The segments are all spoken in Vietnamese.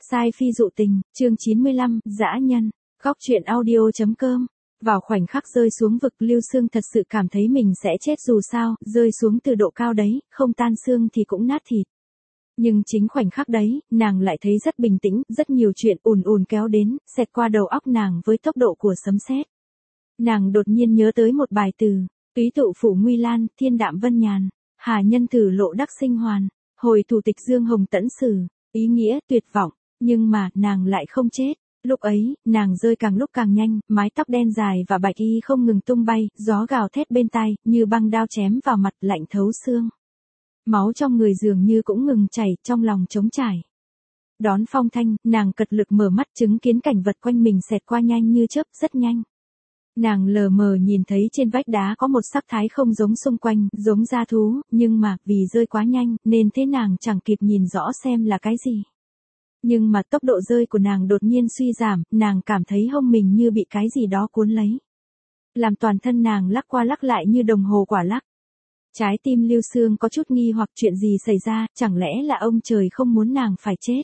Sai phi dụ tình, chương 95, dã nhân, góc truyện audio.com. Vào khoảnh khắc rơi xuống vực, Lưu Sương thật sự cảm thấy mình sẽ chết dù sao, rơi xuống từ độ cao đấy, không tan xương thì cũng nát thịt. Nhưng chính khoảnh khắc đấy, nàng lại thấy rất bình tĩnh, rất nhiều chuyện ùn ùn kéo đến, xẹt qua đầu óc nàng với tốc độ của sấm sét. Nàng đột nhiên nhớ tới một bài từ, túy tụ phủ nguy lan, thiên đạm vân nhàn, hà nhân tử lộ đắc sinh hoàn, hồi thủ tịch dương hồng tẫn sử, ý nghĩa tuyệt vọng, nhưng mà nàng lại không chết. Lúc ấy, nàng rơi càng lúc càng nhanh, mái tóc đen dài và bạch y không ngừng tung bay, gió gào thét bên tai, như băng đao chém vào mặt lạnh thấu xương. Máu trong người dường như cũng ngừng chảy, trong lòng trống trải. Đón phong thanh, nàng cật lực mở mắt chứng kiến cảnh vật quanh mình xẹt qua nhanh như chớp, rất nhanh. Nàng lờ mờ nhìn thấy trên vách đá có một sắc thái không giống xung quanh, giống dã thú, nhưng mà, vì rơi quá nhanh, nên thế nàng chẳng kịp nhìn rõ xem là cái gì. Nhưng mà tốc độ rơi của nàng đột nhiên suy giảm, nàng cảm thấy hông mình như bị cái gì đó cuốn lấy. Làm toàn thân nàng lắc qua lắc lại như đồng hồ quả lắc. Trái tim Lưu Sương có chút nghi hoặc chuyện gì xảy ra, chẳng lẽ là ông trời không muốn nàng phải chết.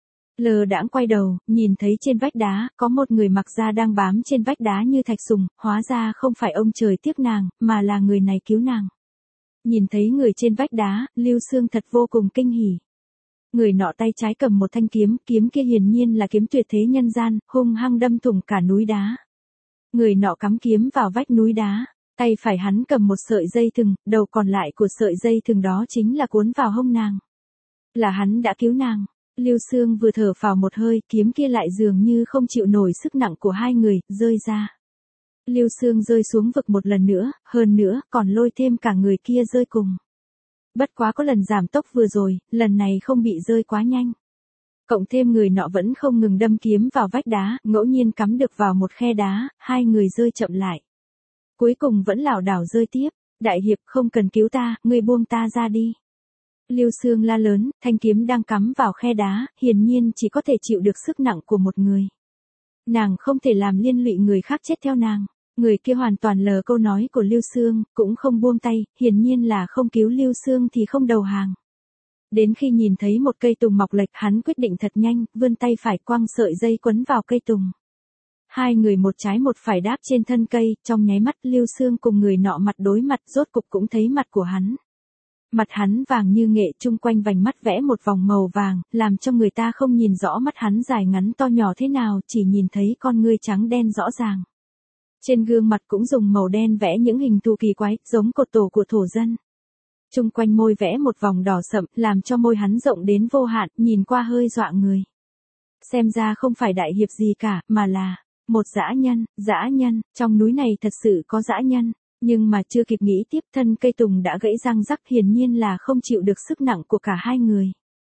Lờ đãng quay đầu, nhìn thấy trên vách đá, có một người mặc da đang bám trên vách đá như thạch sùng, hóa ra không phải ông trời tiếc nàng, mà là người này cứu nàng. Nhìn thấy người trên vách đá, Lưu Sương thật vô cùng kinh hỉ. Người nọ tay trái cầm một thanh kiếm, kiếm kia hiển nhiên là kiếm tuyệt thế nhân gian, hung hăng đâm thủng cả núi đá. Người nọ cắm kiếm vào vách núi đá, tay phải hắn cầm một sợi dây thừng, đầu còn lại của sợi dây thừng đó chính là cuốn vào hông nàng. Là hắn đã cứu nàng. Lưu Sương vừa thở phào một hơi, kiếm kia lại dường như không chịu nổi sức nặng của hai người, rơi ra. Lưu Sương rơi xuống vực một lần nữa, hơn nữa, còn lôi thêm cả người kia rơi cùng. Bất quá có lần giảm tốc vừa rồi, lần này không bị rơi quá nhanh. Cộng thêm người nọ vẫn không ngừng đâm kiếm vào vách đá, ngẫu nhiên cắm được vào một khe đá, hai người rơi chậm lại. Cuối cùng vẫn lảo đảo rơi tiếp, đại hiệp không cần cứu ta, ngươi buông ta ra đi. Lưu Sương la lớn, thanh kiếm đang cắm vào khe đá, hiển nhiên chỉ có thể chịu được sức nặng của một người. Nàng không thể làm liên lụy người khác chết theo nàng. Người kia hoàn toàn lờ câu nói của Lưu Sương, cũng không buông tay, hiển nhiên là không cứu Lưu Sương thì không đầu hàng. Đến khi nhìn thấy một cây tùng mọc lệch, hắn quyết định thật nhanh, vươn tay phải quăng sợi dây quấn vào cây tùng. Hai người một trái một phải đáp trên thân cây, trong nháy mắt Lưu Sương cùng người nọ mặt đối mặt, rốt cục cũng thấy mặt của hắn. Mặt hắn vàng như nghệ, chung quanh vành mắt vẽ một vòng màu vàng, làm cho người ta không nhìn rõ mắt hắn dài ngắn to nhỏ thế nào, chỉ nhìn thấy con ngươi trắng đen rõ ràng. Trên gương mặt cũng dùng màu đen vẽ những hình thù kỳ quái, giống cột tổ của thổ dân. Chung quanh môi vẽ một vòng đỏ sậm, làm cho môi hắn rộng đến vô hạn, nhìn qua hơi dọa người. Xem ra không phải đại hiệp gì cả, mà là một dã nhân, trong núi này thật sự có dã nhân. Nhưng mà chưa kịp nghĩ tiếp, thân cây tùng đã gãy răng rắc, hiển nhiên là không chịu được sức nặng của cả hai người.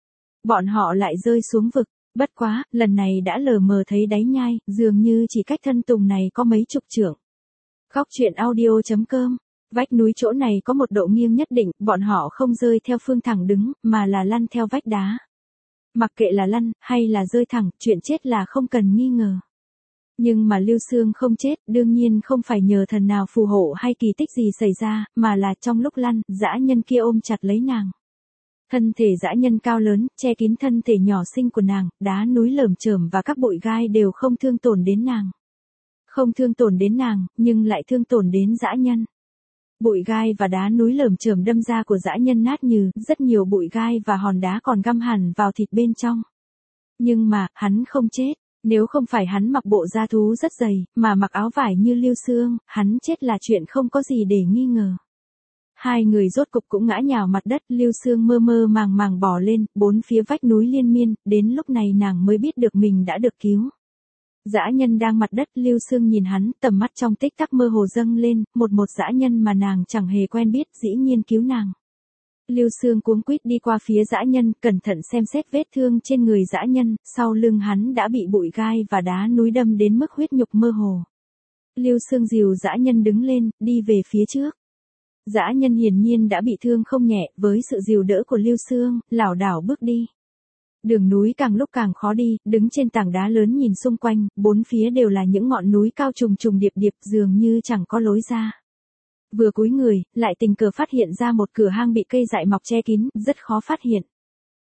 Bọn họ lại rơi xuống vực. Bất quá, lần này đã lờ mờ thấy đáy nhai, dường như chỉ cách thân tùng này có mấy chục trượng. Góc truyện audio.com. Vách núi chỗ này có một độ nghiêng nhất định, bọn họ không rơi theo phương thẳng đứng, mà là lăn theo vách đá. Mặc kệ là lăn, hay là rơi thẳng, chuyện chết là không cần nghi ngờ. Nhưng mà Lưu Sương không chết, đương nhiên không phải nhờ thần nào phù hộ hay kỳ tích gì xảy ra, mà là trong lúc lăn, dã nhân kia ôm chặt lấy nàng. Thân thể dã nhân cao lớn, che kín thân thể nhỏ xinh của nàng, đá núi lởm chởm và các bụi gai đều không thương tổn đến nàng. Không thương tổn đến nàng, nhưng lại thương tổn đến dã nhân. Bụi gai và đá núi lởm chởm đâm da của dã nhân nát nhừ, rất nhiều bụi gai và hòn đá còn găm hẳn vào thịt bên trong. Nhưng mà, hắn không chết. Nếu không phải hắn mặc bộ da thú rất dày, mà mặc áo vải như Lưu Sương, hắn chết là chuyện không có gì để nghi ngờ. Hai người rốt cục cũng ngã nhào mặt đất, Lưu Sương mơ mơ màng màng bò lên, bốn phía vách núi liên miên, đến lúc này nàng mới biết được mình đã được cứu. Dã nhân đang mặt đất, Lưu Sương nhìn hắn, tầm mắt trong tích tắc mơ hồ dâng lên, một dã nhân mà nàng chẳng hề quen biết, dĩ nhiên cứu nàng. Lưu Sương cuống quýt đi qua phía dã nhân, cẩn thận xem xét vết thương trên người dã nhân, sau lưng hắn đã bị bụi gai và đá núi đâm đến mức huyết nhục mơ hồ. Lưu Sương dìu dã nhân đứng lên, đi về phía trước. Dã nhân hiển nhiên đã bị thương không nhẹ, với sự dìu đỡ của Lưu Sương, lảo đảo bước đi. Đường núi càng lúc càng khó đi, đứng trên tảng đá lớn nhìn xung quanh, bốn phía đều là những ngọn núi cao trùng trùng điệp điệp, dường như chẳng có lối ra. Vừa cúi người, lại tình cờ phát hiện ra một cửa hang bị cây dại mọc che kín, rất khó phát hiện.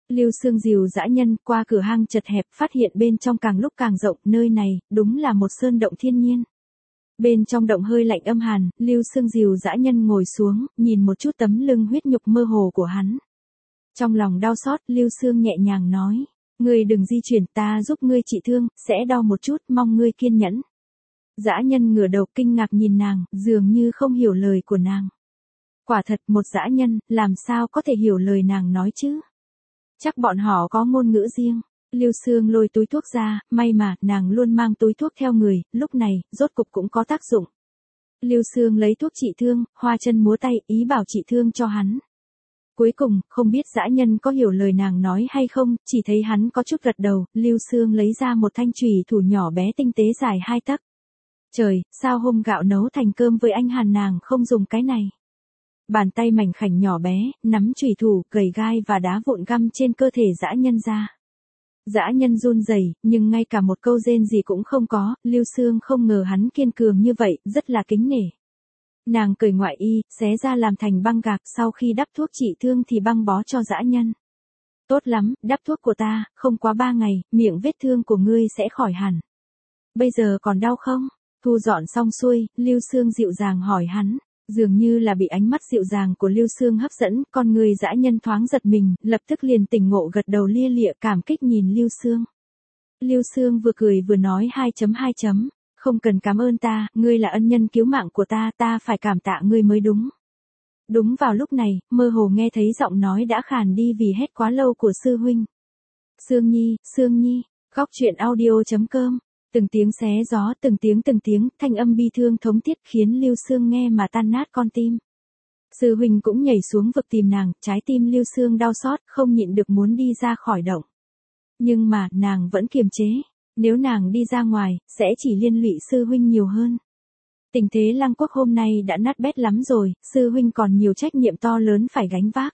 Lưu Sương dìu dã nhân qua cửa hang chật hẹp, phát hiện bên trong càng lúc càng rộng, nơi này, đúng là một sơn động thiên nhiên. Bên trong động hơi lạnh âm hàn, Lưu Sương dìu dã nhân ngồi xuống, nhìn một chút tấm lưng huyết nhục mơ hồ của hắn. Trong lòng đau xót, Lưu Sương nhẹ nhàng nói, ngươi đừng di chuyển, ta giúp ngươi trị thương, sẽ đau một chút, mong ngươi kiên nhẫn. Dã nhân ngửa đầu kinh ngạc nhìn nàng, dường như không hiểu lời của nàng. Quả thật một dã nhân, làm sao có thể hiểu lời nàng nói chứ? Chắc bọn họ có ngôn ngữ riêng. Lưu Sương lôi túi thuốc ra, may mà, nàng luôn mang túi thuốc theo người, lúc này, rốt cục cũng có tác dụng. Lưu Sương lấy thuốc trị thương, hoa chân múa tay, ý bảo trị thương cho hắn. Cuối cùng, không biết dã nhân có hiểu lời nàng nói hay không, chỉ thấy hắn có chút gật đầu, Lưu Sương lấy ra một thanh chùy thủ nhỏ bé tinh tế dài 2 tấc. Trời, sao hôm gạo nấu thành cơm với anh Hàn nàng không dùng cái này? Bàn tay mảnh khảnh nhỏ bé, nắm chùy thủ, cầy gai và đá vụn găm trên cơ thể dã nhân ra. Dã nhân run rẩy, nhưng ngay cả một câu rên gì cũng không có, Lưu Sương không ngờ hắn kiên cường như vậy, rất là kính nể. Nàng cởi ngoại y, xé ra làm thành băng gạc, sau khi đắp thuốc trị thương thì băng bó cho dã nhân. Tốt lắm, đắp thuốc của ta, không quá 3 ngày, miệng vết thương của ngươi sẽ khỏi hẳn. Bây giờ còn đau không? Thu dọn xong xuôi, Lưu Sương dịu dàng hỏi hắn. Dường như là bị ánh mắt dịu dàng của Lưu Sương hấp dẫn, con người dã nhân thoáng giật mình, lập tức liền tỉnh ngộ gật đầu lia lịa cảm kích nhìn Lưu Sương. Lưu Sương vừa cười vừa nói 2.2. Không cần cảm ơn ta, ngươi là ân nhân cứu mạng của ta, ta phải cảm tạ ngươi mới đúng. Đúng vào lúc này, mơ hồ nghe thấy giọng nói đã khàn đi vì hét quá lâu của sư huynh. Sương Nhi, góc truyện audio.com. Từng tiếng xé gió, từng tiếng, thanh âm bi thương thống thiết khiến Lưu Sương nghe mà tan nát con tim. Sư huynh cũng nhảy xuống vực tìm nàng, trái tim Lưu Sương đau xót, không nhịn được muốn đi ra khỏi động. Nhưng mà, nàng vẫn kiềm chế, nếu nàng đi ra ngoài, sẽ chỉ liên lụy sư huynh nhiều hơn. Tình thế Lăng Quốc hôm nay đã nát bét lắm rồi, sư huynh còn nhiều trách nhiệm to lớn phải gánh vác.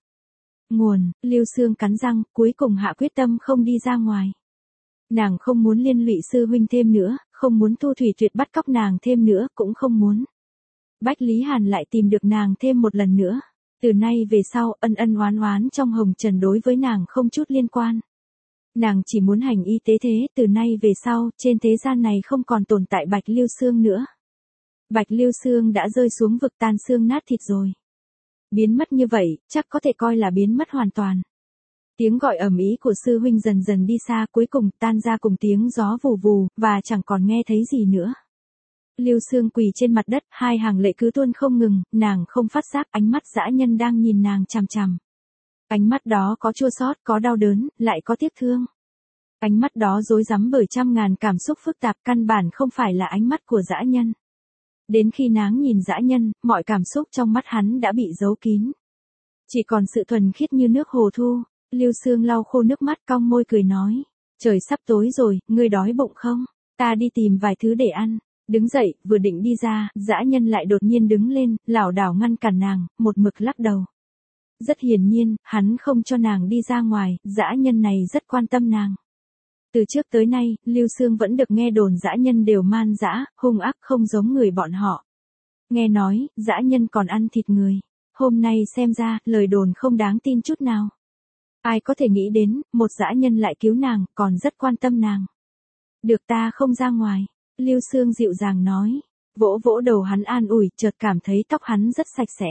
Lưu Sương cắn răng, cuối cùng hạ quyết tâm không đi ra ngoài. Nàng không muốn liên lụy sư huynh thêm nữa, không muốn Thu Thủy Tuyệt bắt cóc nàng thêm nữa, cũng không muốn Bách Lý Hàn lại tìm được nàng thêm một lần nữa. Từ nay về sau, ân oán trong hồng trần đối với nàng không chút liên quan. Nàng chỉ muốn hành y tế thế, từ nay về sau, trên thế gian này không còn tồn tại Bạch Lưu Sương nữa. Bạch Lưu Sương đã rơi xuống vực tan xương nát thịt rồi. Biến mất như vậy, chắc có thể coi là biến mất hoàn toàn. Tiếng gọi ầm ĩ của sư huynh dần dần đi xa, cuối cùng tan ra cùng tiếng gió vù vù, và chẳng còn nghe thấy gì nữa. Lưu Sương quỳ trên mặt đất, hai hàng lệ cứ tuôn không ngừng, nàng không phát giác ánh mắt dã nhân đang nhìn nàng chằm chằm. Ánh mắt đó có chua xót, có đau đớn, lại có tiếc thương. Ánh mắt đó rối rắm bởi trăm ngàn cảm xúc phức tạp, căn bản không phải là ánh mắt của dã nhân. Đến khi nàng nhìn dã nhân, mọi cảm xúc trong mắt hắn đã bị giấu kín. Chỉ còn sự thuần khiết như nước hồ thu. Lưu Sương lau khô nước mắt, cong môi cười nói. Trời sắp tối rồi, ngươi đói bụng không? Ta đi tìm vài thứ để ăn. Đứng dậy, vừa định đi ra, dã nhân lại đột nhiên đứng lên, lảo đảo ngăn cản nàng, một mực lắc đầu. Rất hiển nhiên, hắn không cho nàng đi ra ngoài, dã nhân này rất quan tâm nàng. Từ trước tới nay, Lưu Sương vẫn được nghe đồn dã nhân đều man dã, hung ác không giống người bọn họ. Nghe nói, dã nhân còn ăn thịt người. Hôm nay xem ra, lời đồn không đáng tin chút nào. Ai có thể nghĩ đến, một dã nhân lại cứu nàng, còn rất quan tâm nàng. Được, ta không ra ngoài. Lưu Sương dịu dàng nói. Vỗ vỗ đầu hắn an ủi, chợt cảm thấy tóc hắn rất sạch sẽ.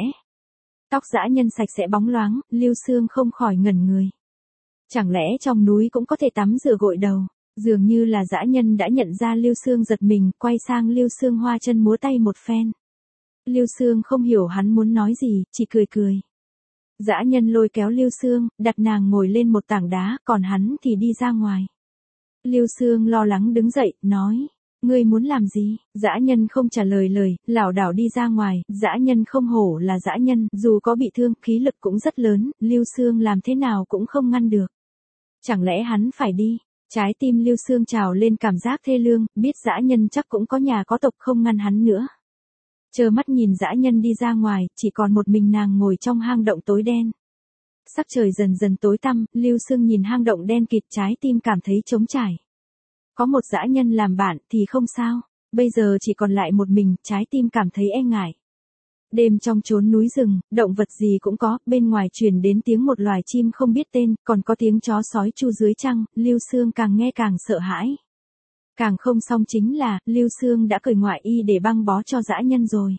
Tóc dã nhân sạch sẽ bóng loáng, Lưu Sương không khỏi ngẩn người. Chẳng lẽ trong núi cũng có thể tắm rửa gội đầu? Dường như là dã nhân đã nhận ra Lưu Sương giật mình, quay sang Lưu Sương hoa chân múa tay một phen. Lưu Sương không hiểu hắn muốn nói gì, chỉ cười cười. Dã nhân lôi kéo Lưu Sương, đặt nàng ngồi lên một tảng đá, còn hắn thì đi ra ngoài. Lưu Sương lo lắng đứng dậy, nói. Ngươi muốn làm gì? Dã nhân không trả lời lời, lảo đảo đi ra ngoài, dã nhân không hổ là dã nhân, dù có bị thương, khí lực cũng rất lớn, Lưu Sương làm thế nào cũng không ngăn được. Chẳng lẽ hắn phải đi? Trái tim Lưu Sương trào lên cảm giác thê lương, biết dã nhân chắc cũng có nhà có tộc không ngăn hắn nữa. Chờ mắt nhìn dã nhân đi ra ngoài, chỉ còn một mình nàng ngồi trong hang động tối đen. Sắc trời dần dần tối tăm, Lưu Sương nhìn hang động đen kịt, trái tim cảm thấy trống trải. Có một dã nhân làm bạn thì không sao, bây giờ chỉ còn lại một mình, trái tim cảm thấy e ngại. Đêm trong chốn núi rừng, động vật gì cũng có, bên ngoài truyền đến tiếng một loài chim không biết tên, còn có tiếng chó sói chu dưới trăng, Lưu Xương càng nghe càng sợ hãi. Càng không xong chính là, Lưu Xương đã cởi ngoại y để băng bó cho dã nhân rồi.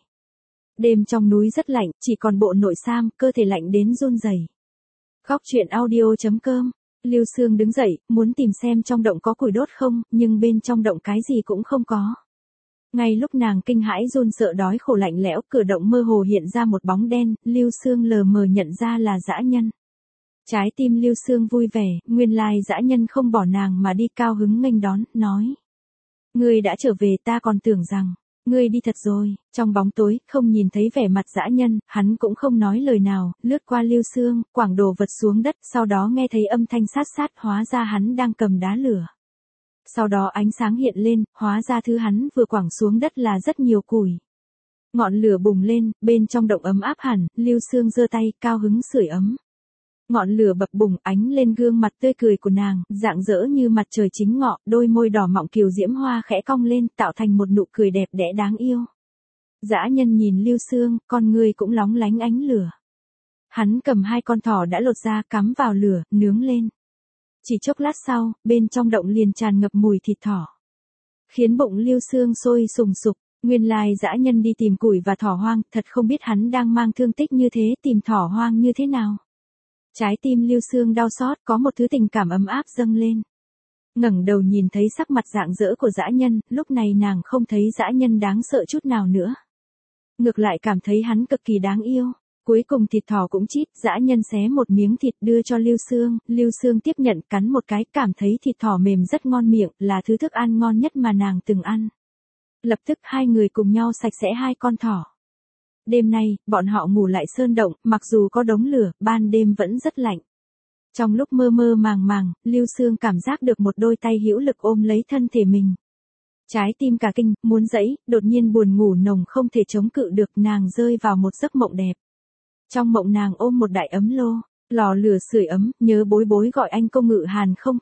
Đêm trong núi rất lạnh, chỉ còn bộ nội sam, cơ thể lạnh đến run rẩy. Góc truyện audio.com. Lưu Xương đứng dậy, muốn tìm xem trong động có củi đốt không, nhưng bên trong động cái gì cũng không có. Ngay lúc nàng kinh hãi run sợ đói khổ lạnh lẽo, cửa động mơ hồ hiện ra một bóng đen, Lưu Xương lờ mờ nhận ra là dã nhân. Trái tim Lưu Xương vui vẻ, nguyên lai dã nhân không bỏ nàng mà đi, cao hứng nghênh đón, nói. Ngươi đã trở về, ta còn tưởng rằng, ngươi đi thật rồi. Trong bóng tối, không nhìn thấy vẻ mặt dã nhân, hắn cũng không nói lời nào, lướt qua Lưu Xương, quẳng đồ vật xuống đất, sau đó nghe thấy âm thanh sát sát, hóa ra hắn đang cầm đá lửa. Sau đó ánh sáng hiện lên, hóa ra thứ hắn vừa quẳng xuống đất là rất nhiều củi. Ngọn lửa bùng lên, bên trong động ấm áp hẳn, Lưu Xương giơ tay, cao hứng sưởi ấm. Ngọn lửa bập bùng ánh lên gương mặt tươi cười của nàng, rạng rỡ như mặt trời chính ngọ, đôi môi đỏ mọng kiều diễm hoa khẽ cong lên, tạo thành một nụ cười đẹp đẽ đáng yêu. Dã nhân nhìn Lưu Xương, con người cũng lóng lánh ánh lửa. Hắn cầm 2 con thỏ đã lột ra, cắm vào lửa, nướng lên. Chỉ chốc lát sau, bên trong động liền tràn ngập mùi thịt thỏ. Khiến bụng Lưu Xương sôi sùng sục, nguyên lai dã nhân đi tìm củi và thỏ hoang, thật không biết hắn đang mang thương tích như thế, tìm thỏ hoang như thế nào. Trái tim Lưu Xương đau xót, có một thứ tình cảm ấm áp dâng lên. Ngẩng đầu nhìn thấy sắc mặt rạng rỡ của dã nhân, lúc này nàng không thấy dã nhân đáng sợ chút nào nữa. Ngược lại cảm thấy hắn cực kỳ đáng yêu. Cuối cùng thịt thỏ cũng chít, dã nhân xé một miếng thịt đưa cho Lưu Xương tiếp nhận cắn một cái, cảm thấy thịt thỏ mềm rất ngon miệng, là thứ thức ăn ngon nhất mà nàng từng ăn. Lập tức 2 người cùng nhau sạch sẽ 2 con thỏ. Đêm nay, bọn họ ngủ lại sơn động, mặc dù có đống lửa, ban đêm vẫn rất lạnh. Trong lúc mơ mơ màng màng, Lưu Xương cảm giác được một đôi tay hữu lực ôm lấy thân thể mình. Trái tim cả kinh, muốn dẫy, đột nhiên buồn ngủ nồng không thể chống cự được, nàng rơi vào một giấc mộng đẹp. Trong mộng nàng ôm một đại ấm lô, lò lửa sưởi ấm, nhớ bối bối gọi anh công ngự hàn không.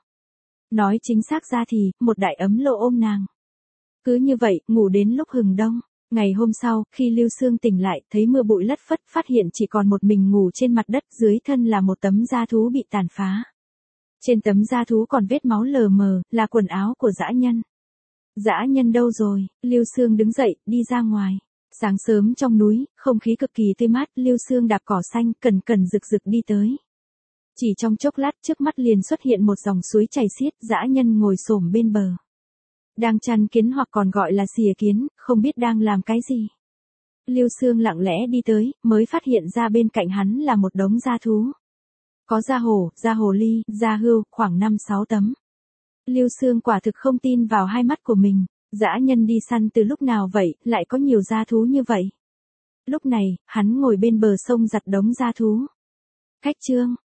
Nói chính xác ra thì, một đại ấm lô ôm nàng. Cứ như vậy, ngủ đến lúc hừng đông. Ngày hôm sau, khi Lưu Xương tỉnh lại, thấy mưa bụi lất phất, phát hiện chỉ còn một mình ngủ trên mặt đất, dưới thân là một tấm da thú bị tàn phá. Trên tấm da thú còn vết máu lờ mờ, là quần áo của dã nhân. Dã nhân đâu rồi? Lưu Xương đứng dậy, đi ra ngoài. Sáng sớm trong núi, không khí cực kỳ tươi mát, Lưu Xương đạp cỏ xanh, cẩn rực rực đi tới. Chỉ trong chốc lát trước mắt liền xuất hiện một dòng suối chảy xiết, dã nhân ngồi xổm bên bờ. Đang chăn kiến hoặc còn gọi là xìa kiến, không biết đang làm cái gì. Lưu Xương lặng lẽ đi tới, mới phát hiện ra bên cạnh hắn là một đống da thú. Có da hổ, da hồ ly, da hươu, khoảng 5-6 tấm. Lưu Xương quả thực không tin vào hai mắt của mình. Dã nhân đi săn từ lúc nào vậy, lại có nhiều da thú như vậy. Lúc này, hắn ngồi bên bờ sông giặt đống da thú. Khách chương.